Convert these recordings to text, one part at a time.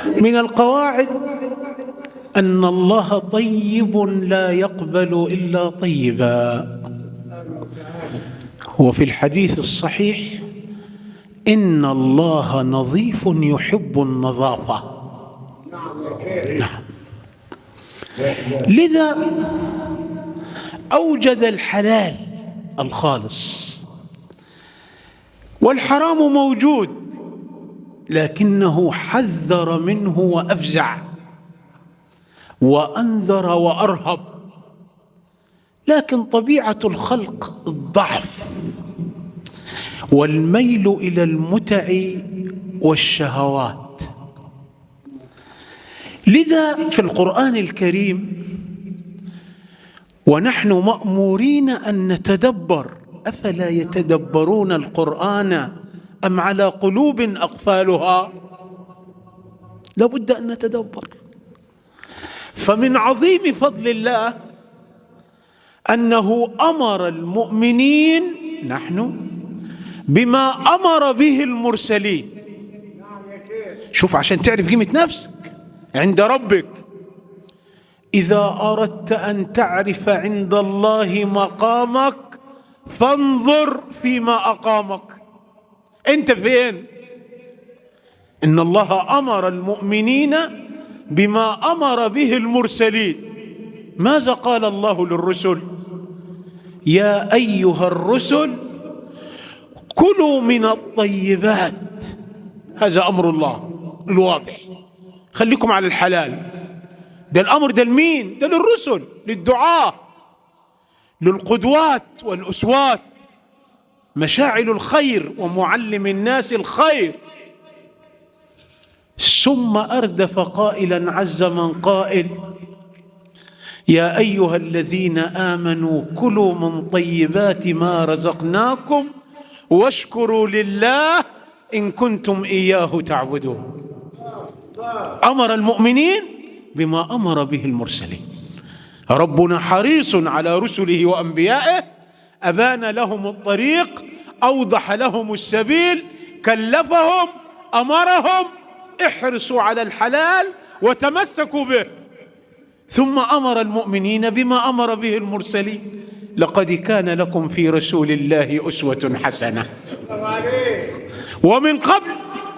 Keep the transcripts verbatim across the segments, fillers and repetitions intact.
من القواعد أن الله طيب لا يقبل إلا طيبا، وفي الحديث الصحيح إن الله نظيف يحب النظافة. نعم. لذا أوجد الحلال الخالص، والحرام موجود لكنه حذر منه وأفزع وأنذر وأرهب. لكن طبيعة الخلق الضعف والميل إلى المتع والشهوات. لذا في القرآن الكريم ونحن مأمورين أن نتدبر، أفلا يتدبرون القرآن أم على قلوب أقفالها؟ لابد أن نتدبر. فمن عظيم فضل الله أنه أمر المؤمنين نحن بما أمر به المرسلين. شوف عشان تعرف قيمة نفسك عند ربك. إذا أردت أن تعرف عند الله مقامك فانظر فيما أقامك. أنت فين؟ إن الله أمر المؤمنين بما أمر به المرسلين. ماذا قال الله للرسل؟ يا أيها الرسل كلوا من الطيبات. هذا أمر الله الواضح، خليكم على الحلال. ده الأمر ده لمين؟ ده للرسل، للدعاة، للقدوات والأسوات، مشاعل الخير ومعلم الناس الخير. ثم أردف قائلا عز من قائل يا أيها الذين آمنوا كلوا من طيبات ما رزقناكم واشكروا لله إن كنتم إياه تعبدون. أمر المؤمنين بما أمر به المرسلين. ربنا حريص على رسله وأنبيائه، أبان لهم الطريق، أوضح لهم السبيل، كلفهم، أمرهم احرصوا على الحلال وتمسكوا به. ثم أمر المؤمنين بما أمر به المرسلين. لقد كان لكم في رسول الله أسوة حسنة. ومن قبل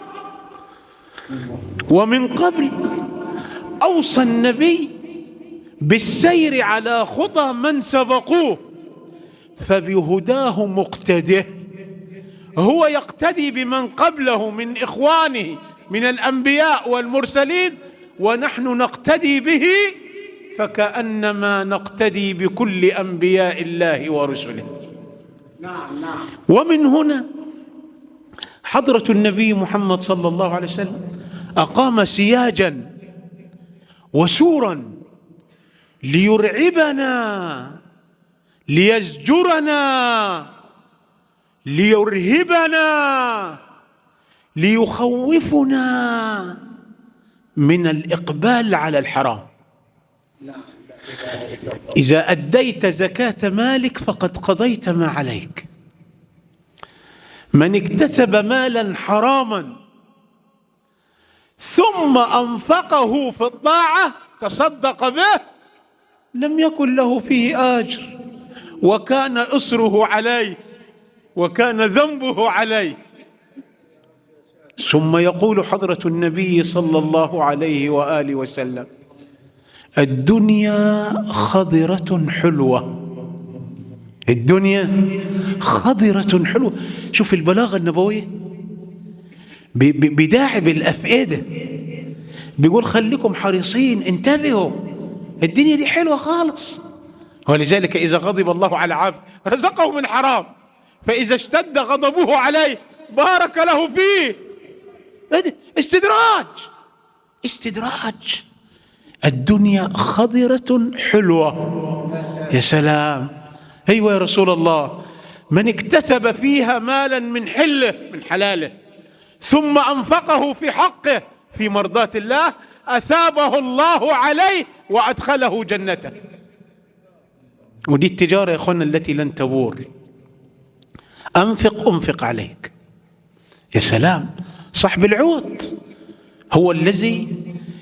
ومن قبل أوصى النبي بالسير على خطى من سبقوه، فبهداه مقتده. هو يقتدي بمن قبله من إخوانه من الأنبياء والمرسلين، ونحن نقتدي به فكأنما نقتدي بكل أنبياء الله ورسله. نعم نعم. ومن هنا حضرة النبي محمد صلى الله عليه وسلم أقام سياجا وسورا ليرعبنا، ليزجرنا، ليرهبنا، ليخوفنا من الإقبال على الحرام. إذا أديت زكاة مالك فقد قضيت ما عليك. من اكتسب مالا حراما ثم أنفقه في الطاعة تصدق به لم يكن له فيه آجر، وكان إصره عليه وكان ذنبه عليه. ثم يقول حضرة النبي صلى الله عليه وآله وسلم الدنيا خضرة حلوة. الدنيا خضرة حلوة. شوف البلاغة النبوية بداعب الأفئدة، بيقول خليكم حريصين، انتبهوا، الدنيا دي حلوة خالص. ولذلك إذا غضب الله على عبد رزقه من حرام، فإذا اشتد غضبه عليه بارك له فيه. استدراج استدراج. الدنيا خضرة حلوة. يا سلام. أيوة يا رسول الله. من اكتسب فيها مالا من حله من حلاله ثم أنفقه في حقه في مرضاة الله أثابه الله عليه وأدخله جنته. ودي التجارة يا أخوانا التي لن تبور. أنفق أنفق عليك. يا سلام. صاحب العوض هو الذي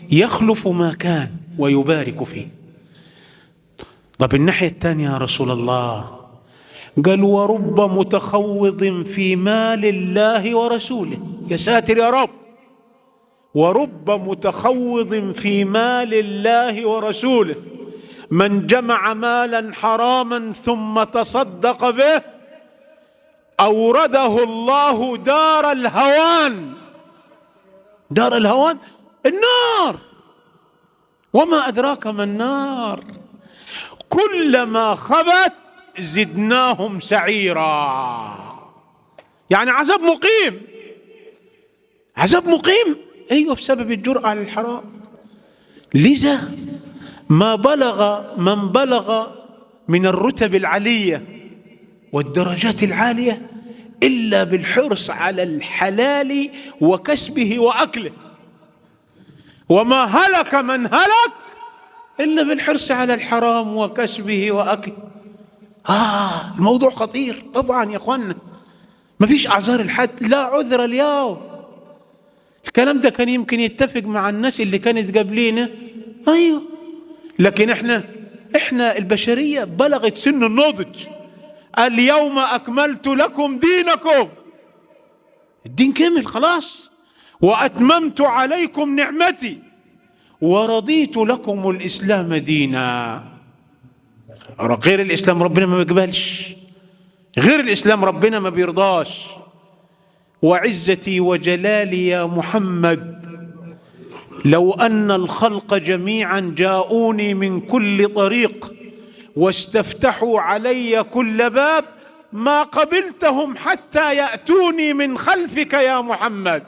يخلف ما كان ويبارك فيه. طب الناحية الثانية يا رسول الله، قال ورب متخوض في مال الله ورسوله. يا ساتر يا رب، ورب متخوض في مال الله ورسوله، من جمع مالا حراما ثم تصدق به أورده الله دار الهوان. دار الهوان النار، وما أدراك ما النار، كلما خبت زدناهم سعيرا. يعني عذاب مقيم، عذاب مقيم، أيوة، بسبب الجرأة على الحرام. لذا ما بلغ من بلغ من الرتب العالية والدرجات العالية إلا بالحرص على الحلال وكسبه وأكله، وما هلك من هلك إلا بالحرص على الحرام وكسبه وأكله. آه الموضوع خطير طبعا يا أخوانا، ما فيش أعذار الحد، لا عذر اليوم. الكلام ده كان يمكن يتفق مع الناس اللي كانت قبلينا، أيوه، لكن إحنا إحنا البشرية بلغت سن النضج. اليوم أكملت لكم دينكم، الدين كمل خلاص، وأتممت عليكم نعمتي ورضيت لكم الإسلام دينا. غير الإسلام ربنا ما بيقبلش، غير الإسلام ربنا ما بيرضاش. وعزتي وجلالي يا محمد لو أن الخلق جميعا جاءوني من كل طريق واستفتحوا علي كل باب ما قبلتهم حتى يأتوني من خلفك يا محمد.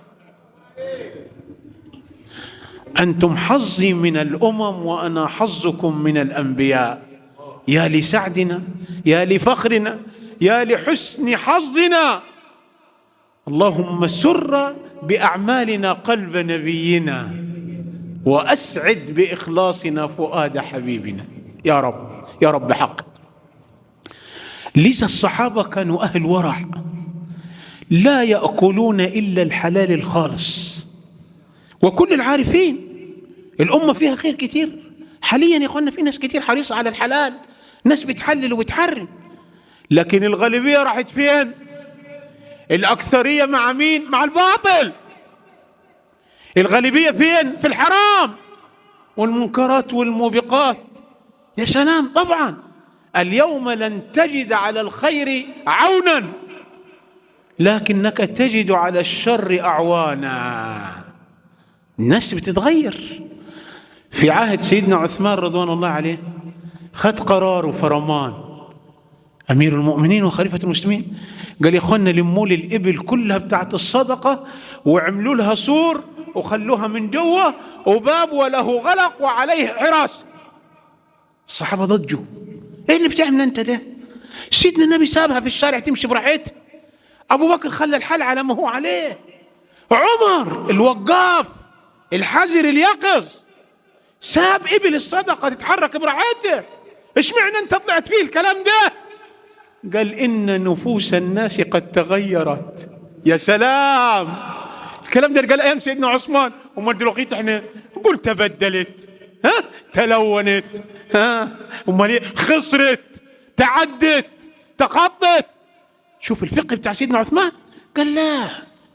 أنتم حظي من الأمم وأنا حظكم من الأنبياء. يا لسعدنا، يا لفخرنا، يا لحسن حظنا. اللهم سر بأعمالنا قلب نبينا وأسعد بإخلاصنا فؤاد حبيبنا يا رب، يا رب حق. ليس الصحابة كانوا أهل ورع، لا يأكلون إلا الحلال الخالص. وكل العارفين الأمة فيها خير كتير حاليا يا أخوانا، في ناس كتير حريصة على الحلال، ناس بتحلل وبتحرم، لكن الغالبية راحت فين؟ الأكثرية مع مين؟ مع الباطل. الغالبية فين؟ في الحرام والمنكرات والموبقات. يا سلام، طبعا اليوم لن تجد على الخير عونا لكنك تجد على الشر أعوانا. الناس بتتغير. في عهد سيدنا عثمان رضوان الله عليه خد قرار وفرمان أمير المؤمنين وخليفة المسلمين، قال يا إخوانا لموا لي الإبل كلها بتاعت الصدقة وعملوا لها سور وخلوها من جوه وباب وله غلق وعليه حراسة. الصحابة ضجوا، ايه اللي بتعمل انت ده؟ سيدنا النبي سابها في الشارع تمشي براحتها، ابو بكر خلى الحال على ما هو عليه، عمر الوقاف الحذر اليقظ ساب ابل الصدقة تتحرك براحتها. ايش معنى انت طلعت فيه الكلام ده؟ قال ان نفوس الناس قد تغيرت. يا سلام، الكلام ده قال ايام سيدنا عثمان، امال دلوقتي احنا نقول تبدلت، ها تلونت، ها امال ايه، خسرت، تعدت، تخطت. شوف الفقه بتاع سيدنا عثمان، قال لا،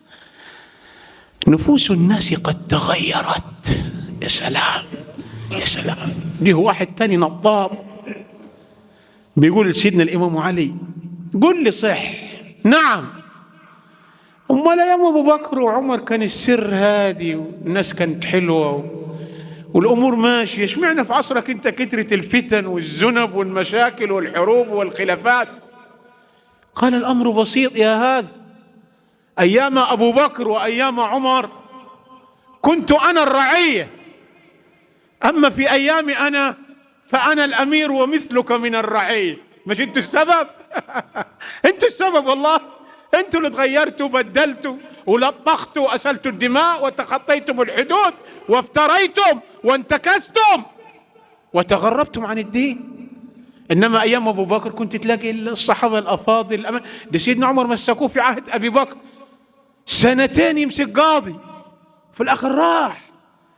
نفوس الناس قد تغيرت. يا سلام يا سلام. جه واحد تاني نطاط بيقول لسيدنا الامام علي قل لي صح. نعم، امال ايام ابو بكر وعمر كان السر هادي والناس كانت حلوه والامور ماشيه، اشمعنى في عصرك انت كثرت الفتن والذنب والمشاكل والحروب والخلافات؟ قال الامر بسيط يا هذا، ايام ابو بكر وايام عمر كنت انا الرعيه، اما في ايامي انا فانا الامير ومثلك من الرعيه. مش انتوا السبب؟ انتوا السبب والله، انتوا اللي تغيرتوا وبدلتوا ولطختوا واسلتوا الدماء وتخطيتم الحدود وافتريتم وانتكستم وتغربتم عن الدين. انما ايام ابو بكر كنت تلاقي الصحابه الافاضل، ده سيدنا عمر مسكوه في عهد ابي بكر سنتين يمسك قاضي، في الاخر راح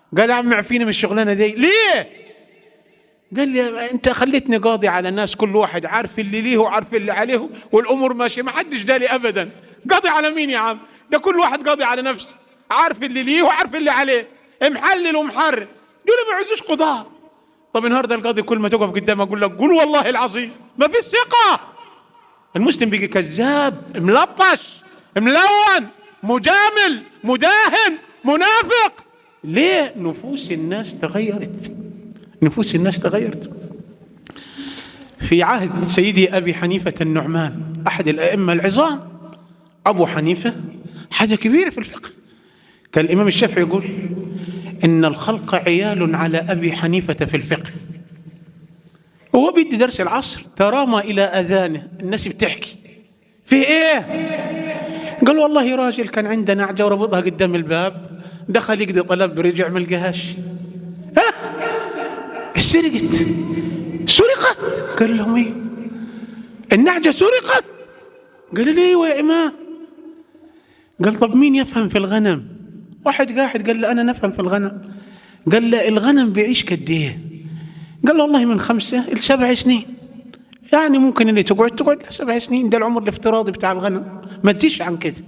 قال يا عم اعفيني من الشغلانة دي. ليه؟ قال لي انت خليتني قاضي على الناس، كل واحد عارف اللي ليه وعارف اللي عليه والامور ماشيه، ما حدش دالي ابدا. قاضي على مين يا عم؟ ده كل واحد قاضي على نفسه، عارف اللي ليه وعارف اللي عليه، محلل ومحرر. دول ما يعوزوش قضاء. طب النهارده القاضي كل ما تقف قدامه اقول لك قول والله العظيم، ما في ثقه. المسلم بيجي كذاب، ملطش، ملون، مجامل، مداهن، منافق. ليه؟ نفوس الناس تغيرت، نفوس الناس تغيرت. في عهد سيدي أبي حنيفة النعمان أحد الأئمة العظام، أبو حنيفة حاجة كبيرة في الفقه. كان الإمام الشافعي يقول إن الخلق عيال على أبي حنيفة في الفقه. هو بيدي درس العصر ترامى إلى أذانه، الناس بتحكي في إيه؟ قال والله راجل كان عنده نعجة وربطها قدام الباب، دخل يقضي طلب رجع ما لقاهاش. ها؟ سرقت، سرقت. قال لهم ايه؟ النعجة سرقت. قال لي ايوه يا امام. قال طب مين يفهم في الغنم؟ واحد قاعد قال له انا نفهم في الغنم. قال له الغنم بيعيش قد ايه؟ قال له والله من خمسة إلى سبع سنين، يعني ممكن اللي تقعد تقعد سبع سنين، ده العمر الافتراضي بتاع الغنم، ما تزيدش عن كده.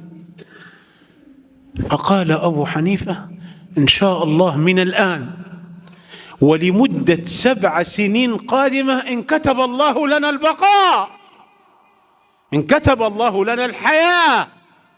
فقال أبو حنيفة إن شاء الله من الآن ولمدة سبع سنين قادمة إن كتب الله لنا البقاء، إن كتب الله لنا الحياة،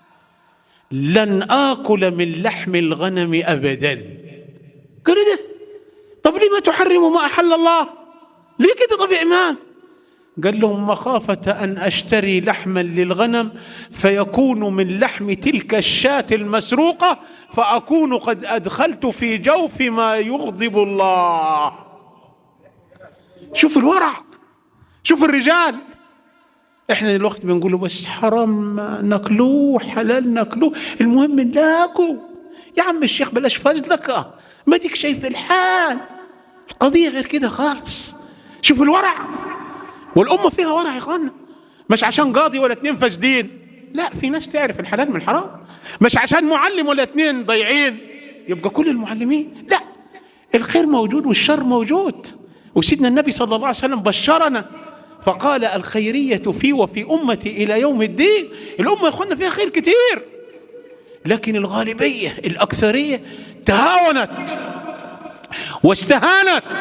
لن آكل من لحم الغنم أبدا. قال ده طب لما تحرموا ما أحل الله؟ ليه كده طب يا إمام؟ قال لهم مخافة أن أشتري لحما للغنم فيكون من لحم تلك الشاة المسروقة فأكون قد أدخلت في جوف ما يغضب الله. شوف الورع، شوف الرجال. احنا دلوقتي بنقوله بس حرام ناكلوه، حلال ناكلوه، المهم نلاقوا. يا عم الشيخ بلاش فزلك، ما ديك شايف الحال، القضية غير كده خالص. شوف الورع، والأمة فيها ورع يا إخوانا، مش عشان قاضي ولا اتنين فاسدين، لا، في ناس تعرف الحلال من الحرام. مش عشان معلم ولا اتنين ضيعين يبقى كل المعلمين، لا، الخير موجود والشر موجود. وسيدنا النبي صلى الله عليه وسلم بشرنا فقال الخيرية في وفي أمتي إلى يوم الدين. الأمة يا إخوانا فيها خير كتير، لكن الغالبية الأكثرية تهاونت واستهانت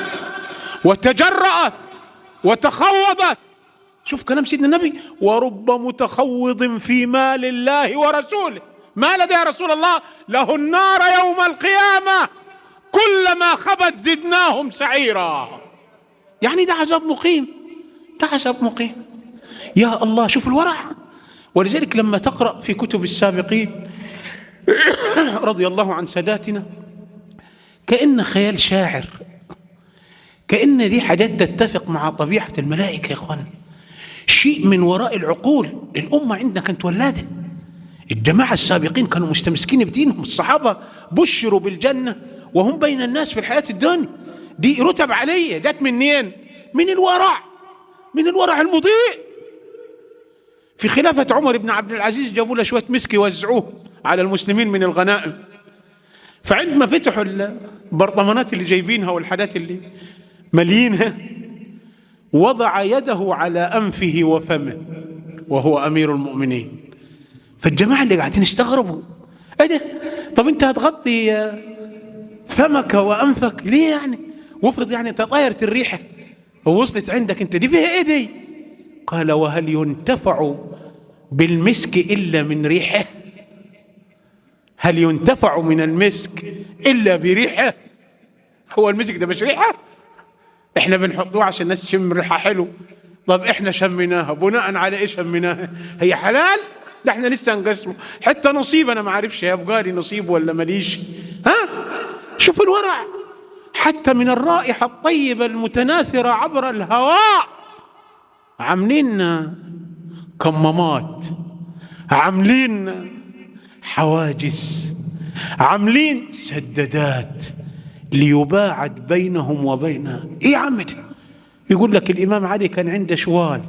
وتجرأت وتخوضت. شوف كلام سيدنا النبي: ورب متخوض في مال الله ورسوله. ما لدى يا رسول الله؟ له النار يوم القيامة كلما خبت زدناهم سعيرا. يعني ده عذاب مقيم، ده عذاب مقيم. يا الله، شوف الورع. ولذلك لما تقرأ في كتب السابقين رضي الله عن ساداتنا كأن خيال شاعر، كأن دي حاجات تتفق مع طبيعة الملائكة يا إخوان، شيء من وراء العقول. الأمة عندنا كانت ولادة، الجماعة السابقين كانوا مستمسكين بدينهم، الصحابة بشروا بالجنة وهم بين الناس في الحياة الدنيا. دي رتب عليه، جت منين؟ من الورع، من الورع المضيء. في خلافة عمر بن عبد العزيز جابوا له شوية مسك يوزعوه على المسلمين من الغنائم، فعندما فتحوا البرطمانات اللي جايبينها والحاجات اللي مليينها وضع يده على أنفه وفمه وهو أمير المؤمنين. فالجماعة اللي قاعدين استغربوا: ايه ده؟ طب انت هتغطي فمك وأنفك ليه يعني؟ وافرض يعني تطايرت الريحة ووصلت عندك انت، دي فيها ايه دي؟ قال: وهل ينتفع بالمسك إلا من ريحه؟ هل ينتفع من المسك إلا بريحه؟ هو المسك ده مش ريحة؟ احنا بنحطوه عشان الناس تشم ريحة حلو. طب احنا شميناها بناء على ايه شميناها؟ هي حلال؟ ده احنا لسه نقسمه حتى نصيب، انا ما عارفش هيبقى لي نصيب ولا ماليش. ها؟ شوف الورع. حتى من الرائحة الطيبة المتناثرة عبر الهواء عاملين كمامات، عاملين حواجز، عاملين سدادات ليباعد بينهم وبينها. ايه يا عم ده؟ يقول لك الإمام علي كان عنده شوال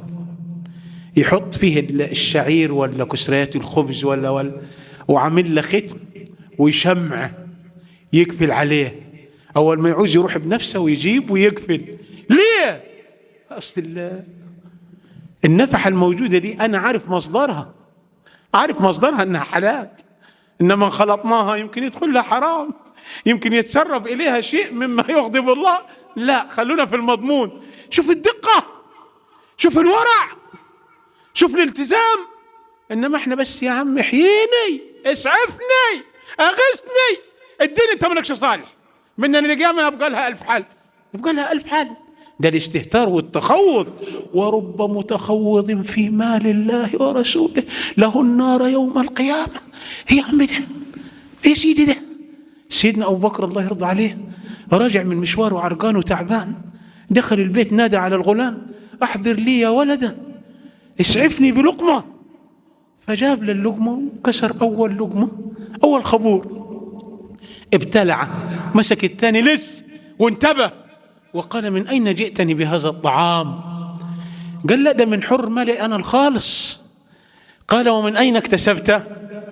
يحط فيه الشعير ولا كسريات الخبز ولا ولا وعامل له ختم ويشمعه يقفل عليه أول ما يعوز يروح بنفسه ويجيب ويقفل. ليه؟ أصل النفحة الموجودة دي أنا عارف مصدرها، عارف مصدرها أنها حلال، إنما خلطناها يمكن يدخل لها حرام، يمكن يتسرب إليها شيء مما يغضب الله. لا، خلونا في المضمون. شوف الدقة، شوف الورع، شوف الالتزام. إنما إحنا بس يا عم احييني، اسعفني، أغثني، اديني أنت مالكش صالح، من القيامة يبقى لها ألف حل، يبقى لها ألف حل. ده الاستهتار والتخوض. ورب متخوض في مال الله ورسوله له النار يوم القيامة. ايه يا عم ده؟ ايه يا سيدي ده؟ سيدنا أبو بكر الله يرضى عليه راجع من مشوار وعرقان وتعبان، دخل البيت نادى على الغلام: أحضر لي يا ولدا، اسعفني بلقمة. فجاب له اللقمة وكسر أول لقمة، أول خبور، ابتلعه، مسك الثاني لس وانتبه وقال: من أين جئتني بهذا الطعام؟ قال: لا، ده من حر مالي أنا الخالص. قال: ومن أين اكتسبته؟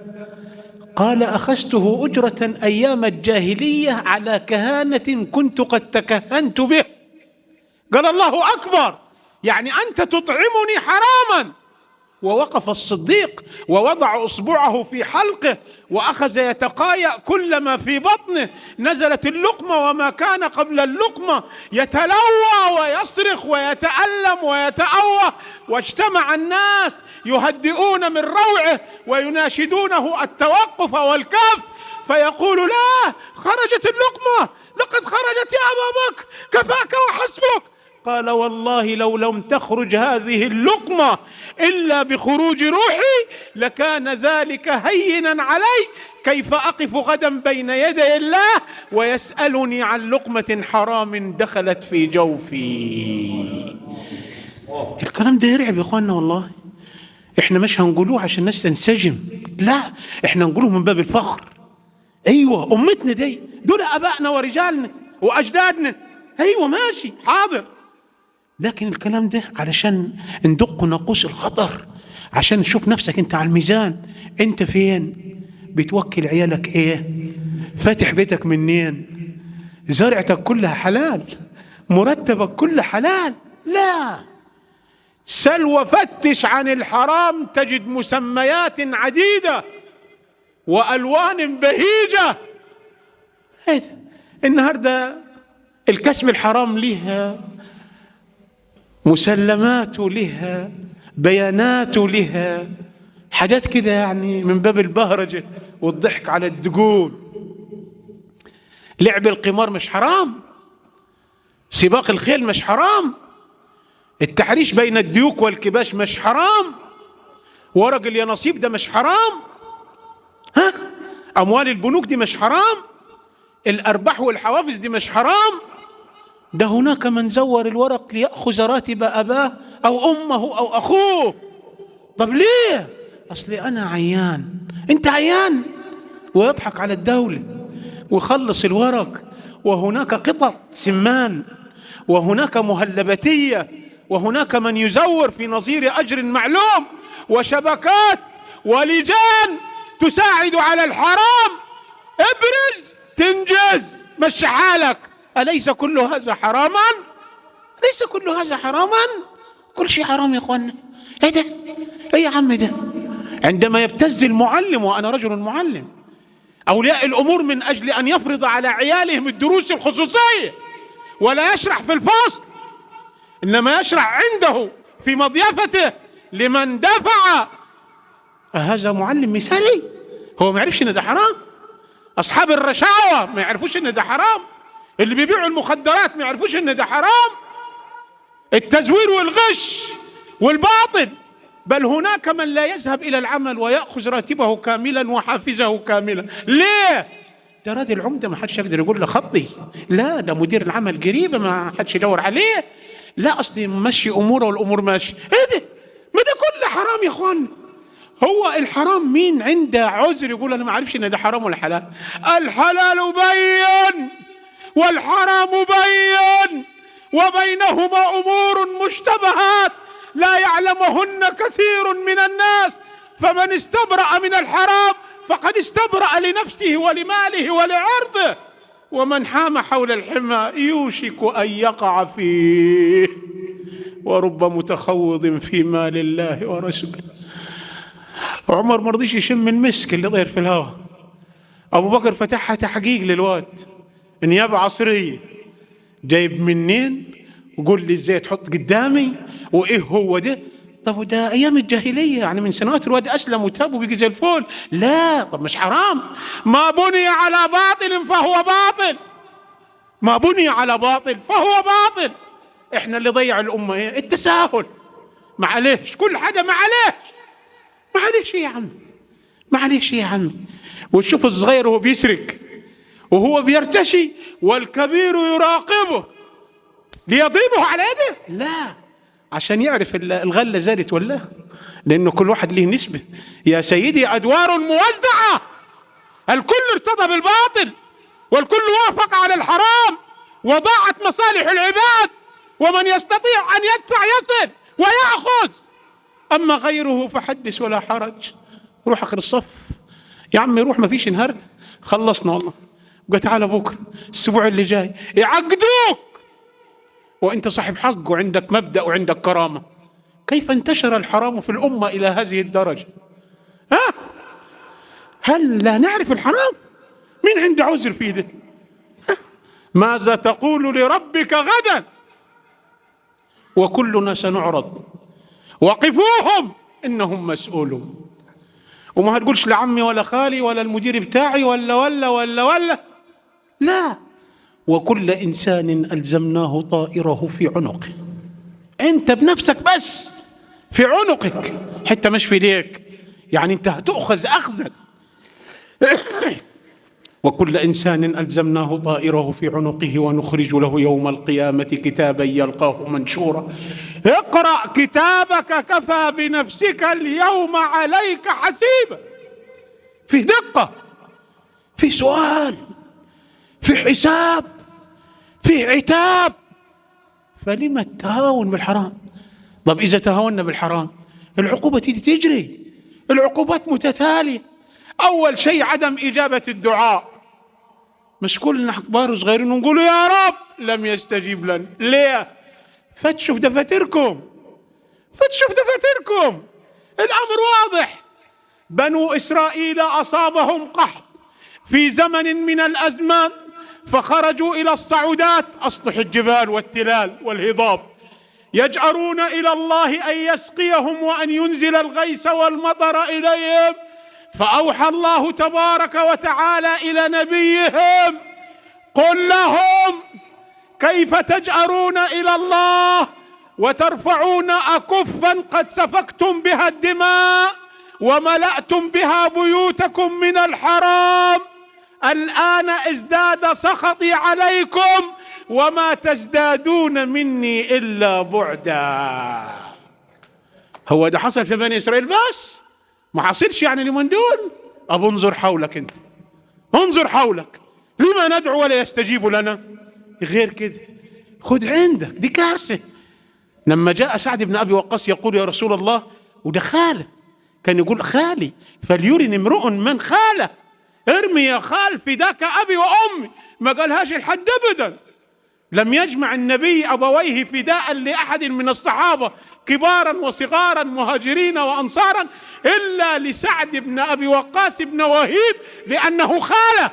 قال: أخذته أجرة أيام الجاهلية على كهانة كنت قد تكهنت به. قال: الله أكبر، يعني أنت تطعمني حراما؟ ووقف الصديق ووضع أصبعه في حلقه وأخذ يتقايأ كل ما في بطنه. نزلت اللقمة وما كان قبل اللقمة يتلوى ويصرخ ويتألم ويتأوه، واجتمع الناس يهدئون من روعه ويناشدونه التوقف والكف، فيقول: لا، خرجت اللقمة، لقد خرجت يا أبا بكر، كفاك وحسبك. قال: والله لو لم تخرج هذه اللقمة إلا بخروج روحي لكان ذلك هينا علي، كيف أقف غدا بين يدي الله ويسألني عن لقمة حرام دخلت في جوفي. الكلام ده يرعب يا إخواننا والله. إحنا مش هنقولوه عشان الناس تنسجم، لا، إحنا نقولوه من باب الفخر. أيوة، أمتنا دي دول أبائنا ورجالنا وأجدادنا، أيوة ماشي حاضر، لكن الكلام ده علشان ندق ناقوس الخطر، عشان نشوف نفسك انت على الميزان، انت فين؟ بتوكل عيالك ايه؟ فاتح بيتك منين؟ زرعتك كلها حلال؟ مرتبك كله حلال؟ لا، سل وفتش عن الحرام تجد مسميات عديدة وألوان بهيجة. النهاردة الكسب الحرام لها مسلمات ولها بيانات ولها حاجات كده، يعني من باب البهرجة والضحك على الدجول. لعب القمار مش حرام، سباق الخيل مش حرام، التحريش بين الديوك والكباش مش حرام، ورق اليانصيب ده مش حرام، ها، أموال البنوك دي مش حرام، الأرباح والحوافز دي مش حرام. ده هناك من زور الورق ليأخذ راتب أباه أو أمه أو أخوه. طب ليه؟ أصلي أنا عيان، أنت عيان، ويضحك على الدولة ويخلص الورق. وهناك قطط سمان، وهناك مهلبتية، وهناك من يزور في نظير أجر معلوم، وشبكات ولجان تساعد على الحرام. ابرز تنجز، مشي حالك. أليس كل هذا حراما؟ ليس كل هذا حراما؟ كل شيء حرام يا اخوانا. ايه ده؟ ايه يا عم ده؟ عندما يبتز المعلم، وانا رجل معلم، اولياء الامور من اجل ان يفرض على عيالهم الدروس الخصوصيه ولا يشرح في الفصل، انما يشرح عنده في مضيفته لمن دفع، هذا معلم مثالي؟ هو ما يعرفش ان ده حرام؟ اصحاب الرشاوى ما يعرفوش ان ده حرام؟ اللي بيبيعوا المخدرات ما يعرفوش ان ده حرام؟ التزوير والغش والباطل. بل هناك من لا يذهب الى العمل ويأخذ راتبه كاملا وحافزه كاملا. ليه؟ ده راد العمدة ما حدش يقدر يقول له خطي، لا، ده مدير العمل قريبه ما حدش يدور عليه، لا، اصلي مشي اموره والامور ماشي. ايه ده؟ ما ده كله حرام يا اخوان. هو الحرام مين عنده عذر يقول انا ما اعرفش ان ده حرام ولا حلال؟ الحلال بين والحرام بين، وبينهما امور مشتبهات لا يعلمهن كثير من الناس، فمن استبرأ من الحرام فقد استبرأ لنفسه ولماله ولعرضه. ومن حام حول الحمى يوشك أن يقع فيه، ورب متخوض في مال الله ورسوله. عمر ما رضيش يشم المسك اللي طير في الهواء. أبو بكر فتحها تحقيق للواد، نيابة عصرية، جايب منين وقول لي ازاي تحط قدامي وايه هو ده؟ طب وده ايام الجاهليه، يعني من سنوات الواد اسلم وتاب وبيجي زي الفول. لا، طب مش حرام؟ ما بني على باطل فهو باطل، ما بني على باطل فهو باطل. احنا اللي ضيع الامه ايه؟ التساهل. معلش، كل حاجه معلش معلش يا عم، معلش يا عم. وتشوف الصغير وهو بيسرق وهو بيرتشي والكبير يراقبه ليضربه على يده؟ لا، عشان يعرف الغلة زادت ولا، لأنه كل واحد له نسبة. يا سيدي، أدوار موزعة، الكل ارتضى بالباطل والكل وافق على الحرام وضاعت مصالح العباد، ومن يستطيع أن يدفع يصل ويأخذ، أما غيره فحدث ولا حرج. روح آخر الصف يا عمي، روح، ما فيش انهارت، خلصنا والله. قلت تعالى بكرة الأسبوع اللي جاي يعقدوك وأنت صاحب حق وعندك مبدأ وعندك كرامة. كيف انتشر الحرام في الأمة إلى هذه الدرجة؟ ها؟ هل لا نعرف الحرام؟ مين عنده عذر في ده؟ ماذا تقول لربك غدا؟ وكلنا سنعرض، وقفوهم إنهم مسؤولون. وما هتقولش لعمي ولا خالي ولا المدير بتاعي ولا ولا ولا ولا لا، وكل إنسان ألزمناه طائره في عنقه. أنت بنفسك بس في عنقك، حتى مش في ايديك، يعني أنت هتؤخذ أخذا. وكل إنسان ألزمناه طائره في عنقه ونخرج له يوم القيامة كتابا يلقاه منشورا. اقرأ كتابك كفى بنفسك اليوم عليك حسيبا. في دقة، في سؤال، في حساب، في عتاب. فلما التهاون بالحرام؟ طب إذا تهاونا بالحرام العقوبة تيجي تجري، العقوبات متتالية. أول شيء عدم إجابة الدعاء. مش كلنا كبار وصغيرين ونقولوا يا رب لم يستجيب لنا. ليه؟ فتشوا في دفاتركم، فتشوا في دفاتركم. الأمر واضح. بنو إسرائيل أصابهم قحط في زمن من الأزمان، فخرجوا إلى الصعودات، أسطح الجبال والتلال والهضاب، يجأرون إلى الله أن يسقيهم وأن ينزل الغيث والمطر إليهم. فأوحى الله تبارك وتعالى إلى نبيهم: قل لهم كيف تجأرون إلى الله وترفعون أكفا قد سفكتم بها الدماء وملأتم بها بيوتكم من الحرام، الآن ازداد سخطي عليكم وما تزدادون مني إلا بعدا. هو ده حصل في بني إسرائيل بس؟ ما حصلش يعني اليومين دول؟ أب انظر حولك، أنت انظر حولك، لما ندعو ولا يستجيب لنا؟ غير كده خد عندك، دي كارثة. لما جاء سعد بن أبي وقاص يقول يا رسول الله، وده خاله، كان يقول خالي فليرن امرؤ من خاله، ارمي يا خال فداك أبي وأمي. ما قالهاش الحد أبدا. لم يجمع النبي أبويه فداء لأحد من الصحابة كبارا وصغارا مهاجرين وأنصارا إلا لسعد بن أبي وقاص بن وهيب، لأنه خاله.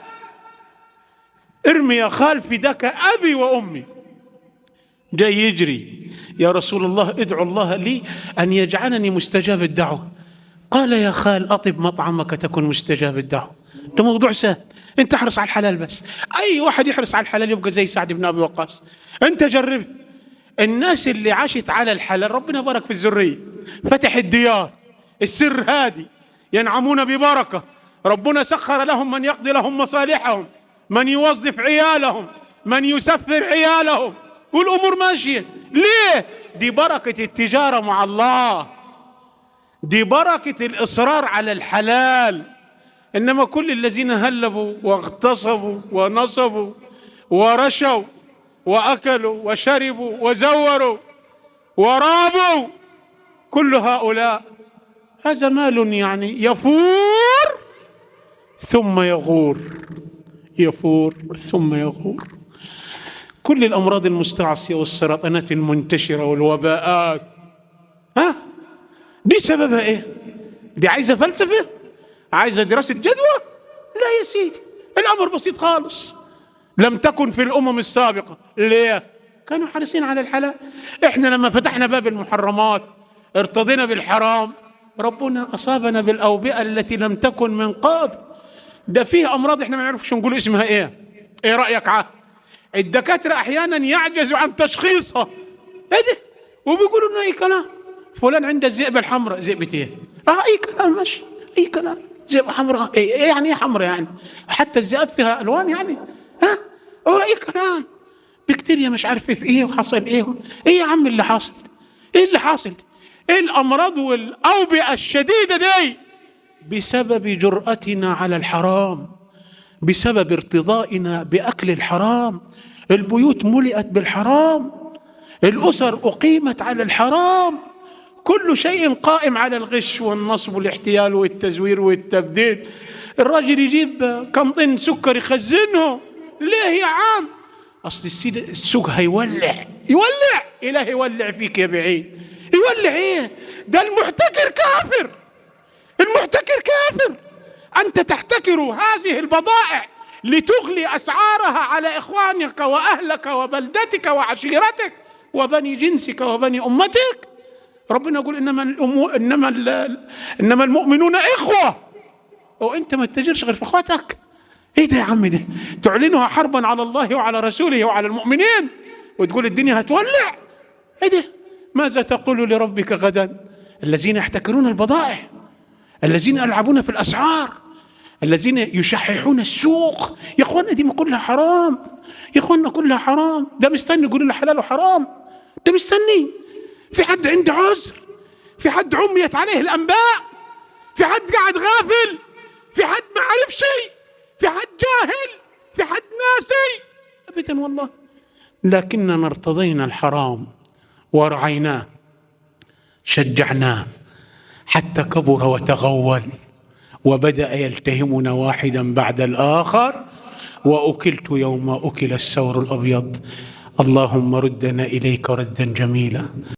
ارمي يا خال فداك أبي وأمي. جاي يجري يا رسول الله ادعو الله لي أن يجعلني مستجاب الدعوة. قال يا خال أطب مطعمك تكن مستجاب الدعوة. ده موضوع سهل، انت احرص على الحلال بس. اي واحد يحرص على الحلال يبقى زي سعد بن ابي وقاص. انت جرب الناس اللي عاشت على الحلال، ربنا بارك في الذريه، فتح الديار، السر هادي، ينعمون ببركه، ربنا سخر لهم من يقضي لهم مصالحهم، من يوظف عيالهم، من يسفر عيالهم، والامور ماشيه. ليه؟ دي بركه التجاره مع الله، دي بركه الاصرار على الحلال. إنما كل الذين هلبوا واغتصبوا ونصبوا ورشوا وأكلوا وشربوا وزوروا ورابوا، كل هؤلاء هذا مال يعني يفور ثم يغور، يفور ثم يغور. كل الأمراض المستعصية والسرطانات المنتشرة والوباءات، ها دي سببها إيه؟ دي عايزة فلسفة؟ عايزة دراسة جدوى؟ لا يا سيدي، الأمر بسيط خالص. لم تكن في الأمم السابقة، ليه؟ كانوا حريصين على الحلال. إحنا لما فتحنا باب المحرمات ارتضينا بالحرام، ربنا أصابنا بالأوبئة التي لم تكن من قبل. ده فيه أمراض إحنا ما نعرفش نقول اسمها إيه. إيه رأيك عا؟ الدكاترة أحيانا يعجزوا عن تشخيصها. إيه ده؟ وبيقولوا إنه أي كلام. فلان عنده الذئبة الحمراء. ذئبة إيه؟ آه أي كلام، ماشي أي كلام. ذئبة حمراء إيه؟ إيه يعني إيه حمراء يعني؟ حتى الذئاب فيها ألوان يعني؟ ها؟ هو أي كلام. بكتيريا مش عارف إيه في إيه وحصل إيه. إيه يا عم اللي حاصل؟ إيه اللي حاصل؟ إيه الأمراض والأوبئة الشديدة دي؟ بسبب جرأتنا على الحرام، بسبب ارتضائنا بأكل الحرام. البيوت ملئت بالحرام، الأسر أقيمت على الحرام، كل شيء قائم على الغش والنصب والاحتيال والتزوير والتبديل. الراجل يجيب كم طن سكر يخزنه. ليه يا عم؟ أصل السوق هيولع. يولع؟ إله يولع فيك يا بعيد. يولع إيه؟ ده المحتكر كافر. المحتكر كافر. أنت تحتكر هذه البضائع لتغلي أسعارها على إخوانك وأهلك وبلدتك وعشيرتك وبني جنسك وبني أمتك. ربنا يقول إنما الأمو... إنما ال... إنما المؤمنون إخوة، وأنت ما تتجرش غير في إخواتك. إيه ده يا عم ده؟ تعلنها حربا على الله وعلى رسوله وعلى المؤمنين وتقول الدنيا هتولع. إيه ده؟ ماذا تقول لربك غدا؟ الذين يحتكرون البضائع، الذين يلعبون في الأسعار، الذين يشححون السوق. يا اخوانا دي كلها حرام، يا اخوانا كلها حرام. ده مستني يقول له حلال وحرام؟ ده مستني؟ في حد عنده عذر؟ في حد عميت عليه الأنباء؟ في حد قاعد غافل؟ في حد ما عرف شيء؟ في حد جاهل؟ في حد ناسي؟ أبدا والله. لكننا ارتضينا الحرام ورعيناه، شجعناه حتى كبر وتغول وبدأ يلتهمنا واحدا بعد الآخر، وأكلت يوم أكل الثور الأبيض. اللهم ردنا إليك ردا جميلا.